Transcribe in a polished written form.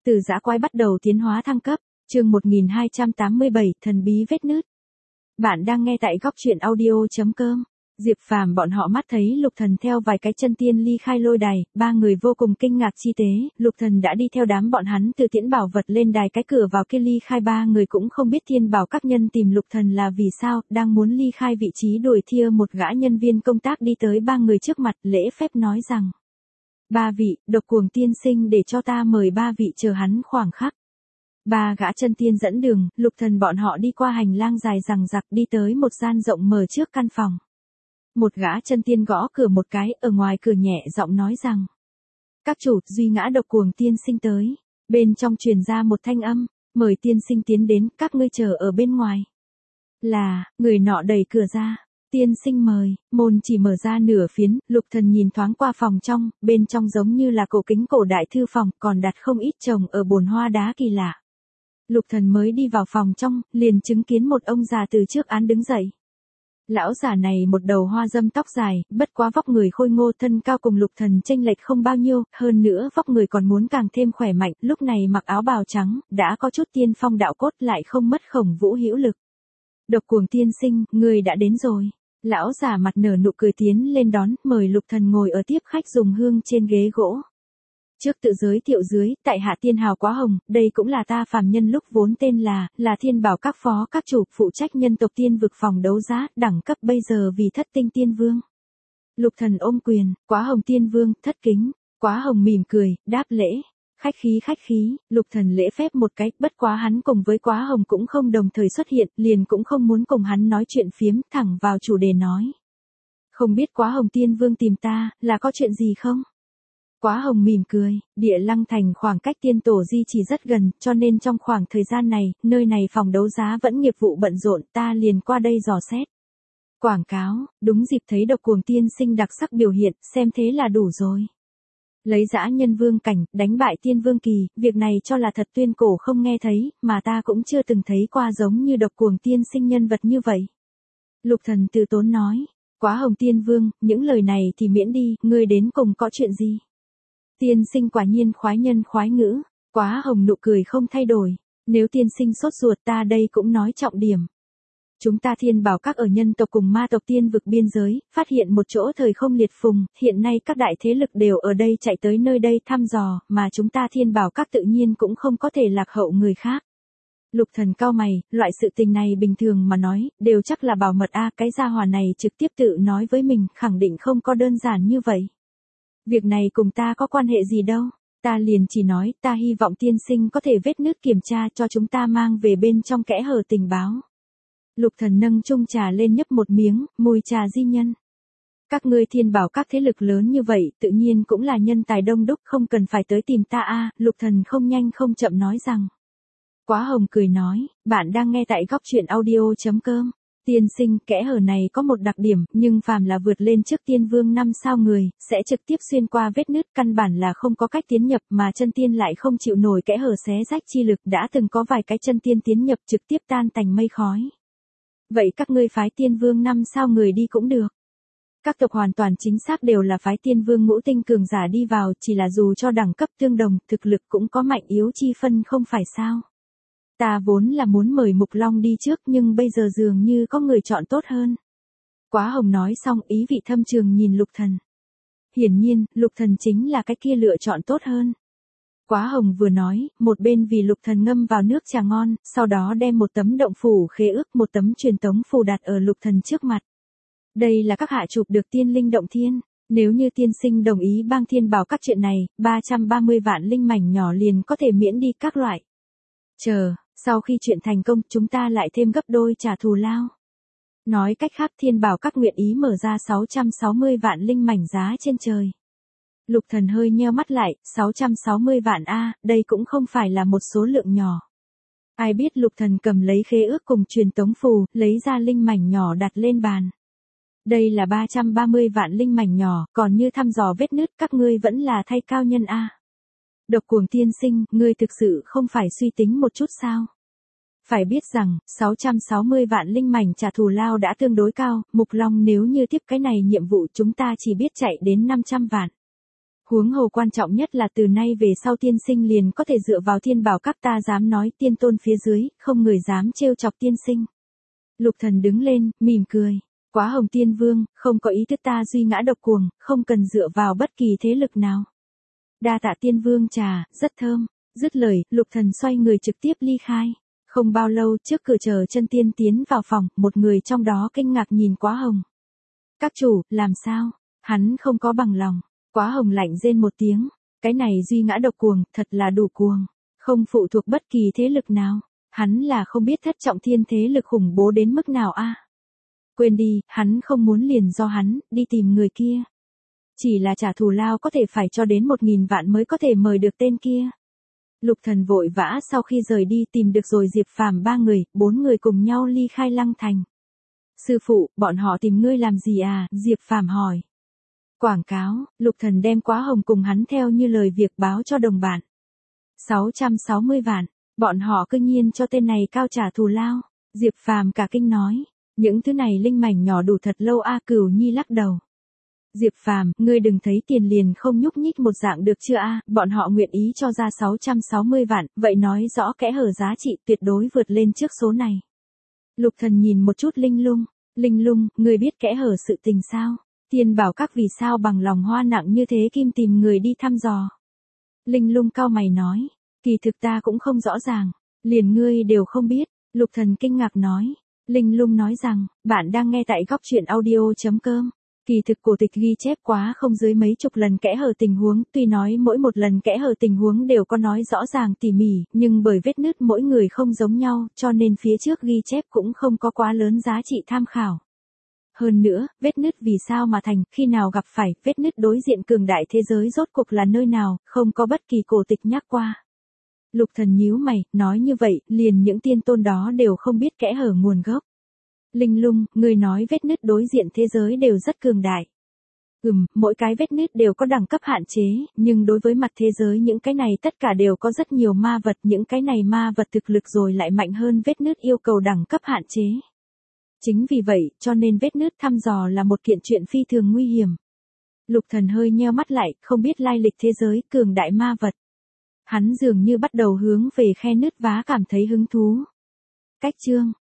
Từ dã quái bắt đầu tiến hóa thăng cấp, chương 1287, thần bí vết nứt. Bạn đang nghe tại góc truyện audio.com. Diệp Phàm bọn họ mắt thấy Lục Thần theo vài cái chân tiên ly khai lôi đài, ba người vô cùng kinh ngạc chi tế, Lục Thần đã đi theo đám bọn hắn từ tiễn bảo vật lên đài cái cửa vào kia ly khai, ba người cũng không biết Thiên Bảo các nhân tìm Lục Thần là vì sao, đang muốn ly khai vị trí đuổi thia một gã nhân viên công tác đi tới ba người trước mặt lễ phép nói rằng: "Ba vị, Độc Cuồng tiên sinh để cho ta mời ba vị chờ hắn khoảng khắc." Ba gã chân tiên dẫn đường, Lục Thần bọn họ đi qua hành lang dài dằng dặc đi tới một gian rộng mở trước căn phòng. Một gã chân tiên gõ cửa một cái, ở ngoài cửa nhẹ giọng nói rằng: "Các chủ, Duy Ngã Độc Cuồng tiên sinh tới." Bên trong truyền ra một thanh âm: "Mời tiên sinh tiến đến, các ngươi chờ ở bên ngoài." Là, người nọ đẩy cửa ra: "Tiên sinh mời." Môn chỉ mở ra nửa phiến, Lục Thần nhìn thoáng qua phòng trong, bên trong giống như là cổ kính cổ đại thư phòng, còn đặt không ít chồng ở bồn hoa đá kỳ lạ. Lục Thần mới đi vào phòng trong, liền chứng kiến một ông già từ trước án đứng dậy. Lão già này một đầu hoa dâm tóc dài, bất quá vóc người khôi ngô, thân cao cùng Lục Thần chênh lệch không bao nhiêu, hơn nữa vóc người còn muốn càng thêm khỏe mạnh, lúc này mặc áo bào trắng, đã có chút tiên phong đạo cốt lại không mất Khổng Vũ hữu lực. "Độc Cuồng tiên sinh, người đã đến rồi." Lão già mặt nở nụ cười tiến lên đón, mời Lục Thần ngồi ở tiếp khách dùng hương trên ghế gỗ. Trước tự giới thiệu dưới, tại hạ tiên hào Quá Hồng, đây cũng là ta phàm nhân lúc vốn tên là Thiên Bảo các phó các chủ, phụ trách nhân tộc tiên vực phòng đấu giá, đẳng cấp bây giờ vì Thất Tinh Tiên Vương. Lục Thần ôm quyền: "Quá Hồng tiên vương, thất kính." Quá Hồng mỉm cười, đáp lễ: khách khí." Lục Thần lễ phép một cái, bất quá hắn cùng với Quá Hồng cũng không đồng thời xuất hiện, liền cũng không muốn cùng hắn nói chuyện phiếm, thẳng vào chủ đề nói: "Không biết Quá Hồng tiên vương tìm ta, là có chuyện gì không?" Quá Hồng mỉm cười: "Địa Lăng Thành khoảng cách tiên tổ di chỉ rất gần, cho nên trong khoảng thời gian này, nơi này phòng đấu giá vẫn nghiệp vụ bận rộn, ta liền qua đây dò xét. Quảng cáo, đúng dịp thấy Độc Cuồng tiên sinh đặc sắc biểu hiện, xem thế là đủ rồi. Lấy dã nhân vương cảnh, đánh bại tiên vương kỳ, việc này cho là thật tuyên cổ không nghe thấy, mà ta cũng chưa từng thấy qua giống như Độc Cuồng tiên sinh nhân vật như vậy." Lục Thần từ tốn nói: "Quá Hồng tiên vương, những lời này thì miễn đi, ngươi đến cùng có chuyện gì?" "Tiên sinh quả nhiên khoái nhân khoái ngữ." Quá Hồng nụ cười không thay đổi: "Nếu tiên sinh sốt ruột, ta đây cũng nói trọng điểm. Chúng ta Thiên Bảo các ở nhân tộc cùng ma tộc tiên vực biên giới, phát hiện một chỗ thời không liệt phùng, hiện nay các đại thế lực đều ở đây chạy tới nơi đây thăm dò, mà chúng ta Thiên Bảo các tự nhiên cũng không có thể lạc hậu người khác." Lục Thần cau mày, loại sự tình này bình thường mà nói, đều chắc là bảo mật a, cái gia hỏa này trực tiếp tự nói với mình, khẳng định không có đơn giản như vậy. "Việc này cùng ta có quan hệ gì đâu, ta liền chỉ nói, ta hy vọng tiên sinh có thể vết nứt kiểm tra cho chúng ta mang về bên trong kẽ hở tình báo." Lục Thần nâng chung trà lên nhấp một miếng, mùi trà di nhân. "Các ngươi Thiên Bảo các thế lực lớn như vậy, tự nhiên cũng là nhân tài đông đúc, không cần phải tới tìm ta a." Lục Thần không nhanh không chậm nói rằng. Quá Hồng cười nói: "Bạn đang nghe tại góc truyện audio.com. Tiên sinh, kẽ hở này có một đặc điểm, nhưng phàm là vượt lên trước tiên vương 5 sao người, sẽ trực tiếp xuyên qua vết nứt, căn bản là không có cách tiến nhập, mà chân tiên lại không chịu nổi kẽ hở xé rách chi lực, đã từng có vài cái chân tiên tiến nhập trực tiếp tan tành mây khói. Vậy các ngươi phái tiên vương 5 sao người đi cũng được. Các tộc hoàn toàn chính xác đều là phái tiên vương ngũ tinh cường giả đi vào, chỉ là dù cho đẳng cấp tương đồng, thực lực cũng có mạnh yếu chi phân không phải sao. Ta vốn là muốn mời Mục Long đi trước, nhưng bây giờ dường như có người chọn tốt hơn." Quá Hồng nói xong ý vị thâm trường nhìn Lục Thần. Hiển nhiên, Lục Thần chính là cái kia lựa chọn tốt hơn. Quá Hồng vừa nói, một bên vì Lục Thần ngâm vào nước trà ngon, sau đó đem một tấm động phủ khế ước, một tấm truyền tống phù đặt ở Lục Thần trước mặt. "Đây là các hạ chụp được tiên linh động thiên. Nếu như tiên sinh đồng ý bang Thiên Bảo các chuyện này, 330 vạn linh mảnh nhỏ liền có thể miễn đi các loại. Chờ, sau khi chuyện thành công, chúng ta lại thêm gấp đôi trả thù lao." Nói cách khác, Thiên Bảo các nguyện ý mở ra 660 vạn linh mảnh giá trên trời. Lục Thần hơi nheo mắt lại, 660 vạn a, đây cũng không phải là một số lượng nhỏ. Ai biết Lục Thần cầm lấy khế ước cùng truyền tống phù, lấy ra linh mảnh nhỏ đặt lên bàn. "Đây là 330 vạn linh mảnh nhỏ, còn như thăm dò vết nứt, các ngươi vẫn là thay cao nhân a. Độc Cuồng tiên sinh, ngươi thực sự không phải suy tính một chút sao? Phải biết rằng, 660 vạn linh mảnh trả thù lao đã tương đối cao, Mục Long nếu như tiếp cái này nhiệm vụ chúng ta chỉ biết chạy đến 500 vạn. Huống hồ quan trọng nhất là từ nay về sau tiên sinh liền có thể dựa vào thiên bảo các, ta dám nói tiên tôn phía dưới, không người dám trêu chọc tiên sinh. Lục Thần đứng lên, mỉm cười. Quá Hồng Tiên Vương, không có ý thức ta duy ngã độc cuồng, không cần dựa vào bất kỳ thế lực nào. Đa tạ Tiên Vương trà, rất thơm. Dứt lời, Lục Thần xoay người trực tiếp ly khai. Không bao lâu trước cửa chờ chân tiên tiến vào phòng, một người trong đó kinh ngạc nhìn Quá Hồng. Các chủ, làm sao? Hắn không có bằng lòng. Quá Hồng lạnh rên một tiếng. Cái này duy ngã độc cuồng, thật là đủ cuồng. Không phụ thuộc bất kỳ thế lực nào. Hắn là không biết thất trọng thiên thế lực khủng bố đến mức nào a. Quên đi, hắn không muốn liền do hắn, đi tìm người kia. Chỉ là trả thù lao có thể phải cho đến 1000 vạn mới có thể mời được tên kia. Lục Thần vội vã sau khi rời đi tìm được rồi Diệp Phàm 3 người, 4 người cùng nhau ly khai Lăng Thành. Sư phụ, bọn họ tìm ngươi làm gì à? Diệp Phàm hỏi. Quảng cáo, Lục Thần đem Quá Hồng cùng hắn theo như lời việc báo cho đồng bạn. 660 vạn, bọn họ cư nhiên cho tên này cao trả thù lao. Diệp Phàm cả kinh nói, những thứ này linh mảnh nhỏ đủ thật lâu a. Cửu Nhi lắc đầu. Diệp Phàm, ngươi đừng thấy tiền liền không nhúc nhích một dạng được chưa a? Bọn họ nguyện ý cho ra 660 vạn, vậy nói rõ kẽ hở giá trị tuyệt đối vượt lên trước số này. Lục Thần nhìn một chút Linh Lung, ngươi biết kẽ hở sự tình sao? Tiên bảo các vì sao bằng lòng hoa nặng như thế kim tìm người đi thăm dò. Linh Lung cau mày nói, kỳ thực ta cũng không rõ ràng, liền ngươi đều không biết. Lục Thần kinh ngạc nói. Linh Lung nói rằng, bạn đang nghe tại góc truyện audio.com. Kỳ thực cổ tịch ghi chép quá không dưới mấy chục lần kẽ hở tình huống, tuy nói mỗi một lần kẽ hở tình huống đều có nói rõ ràng tỉ mỉ, nhưng bởi vết nứt mỗi người không giống nhau, cho nên phía trước ghi chép cũng không có quá lớn giá trị tham khảo. Hơn nữa, vết nứt vì sao mà thành, khi nào gặp phải, vết nứt đối diện cường đại thế giới rốt cuộc là nơi nào, không có bất kỳ cổ tịch nhắc qua. Lục Thần nhíu mày, nói như vậy, liền những tiên tôn đó đều không biết kẽ hở nguồn gốc. Linh Lung, người nói vết nứt đối diện thế giới đều rất cường đại. Mỗi cái vết nứt đều có đẳng cấp hạn chế, nhưng đối với mặt thế giới những cái này tất cả đều có rất nhiều ma vật, những cái này ma vật thực lực rồi lại mạnh hơn vết nứt yêu cầu đẳng cấp hạn chế. Chính vì vậy, cho nên vết nứt thăm dò là một kiện chuyện phi thường nguy hiểm. Lục Thần hơi nheo mắt lại, không biết lai lịch thế giới, cường đại ma vật. Hắn dường như bắt đầu hướng về khe nứt vá cảm thấy hứng thú. Cách chương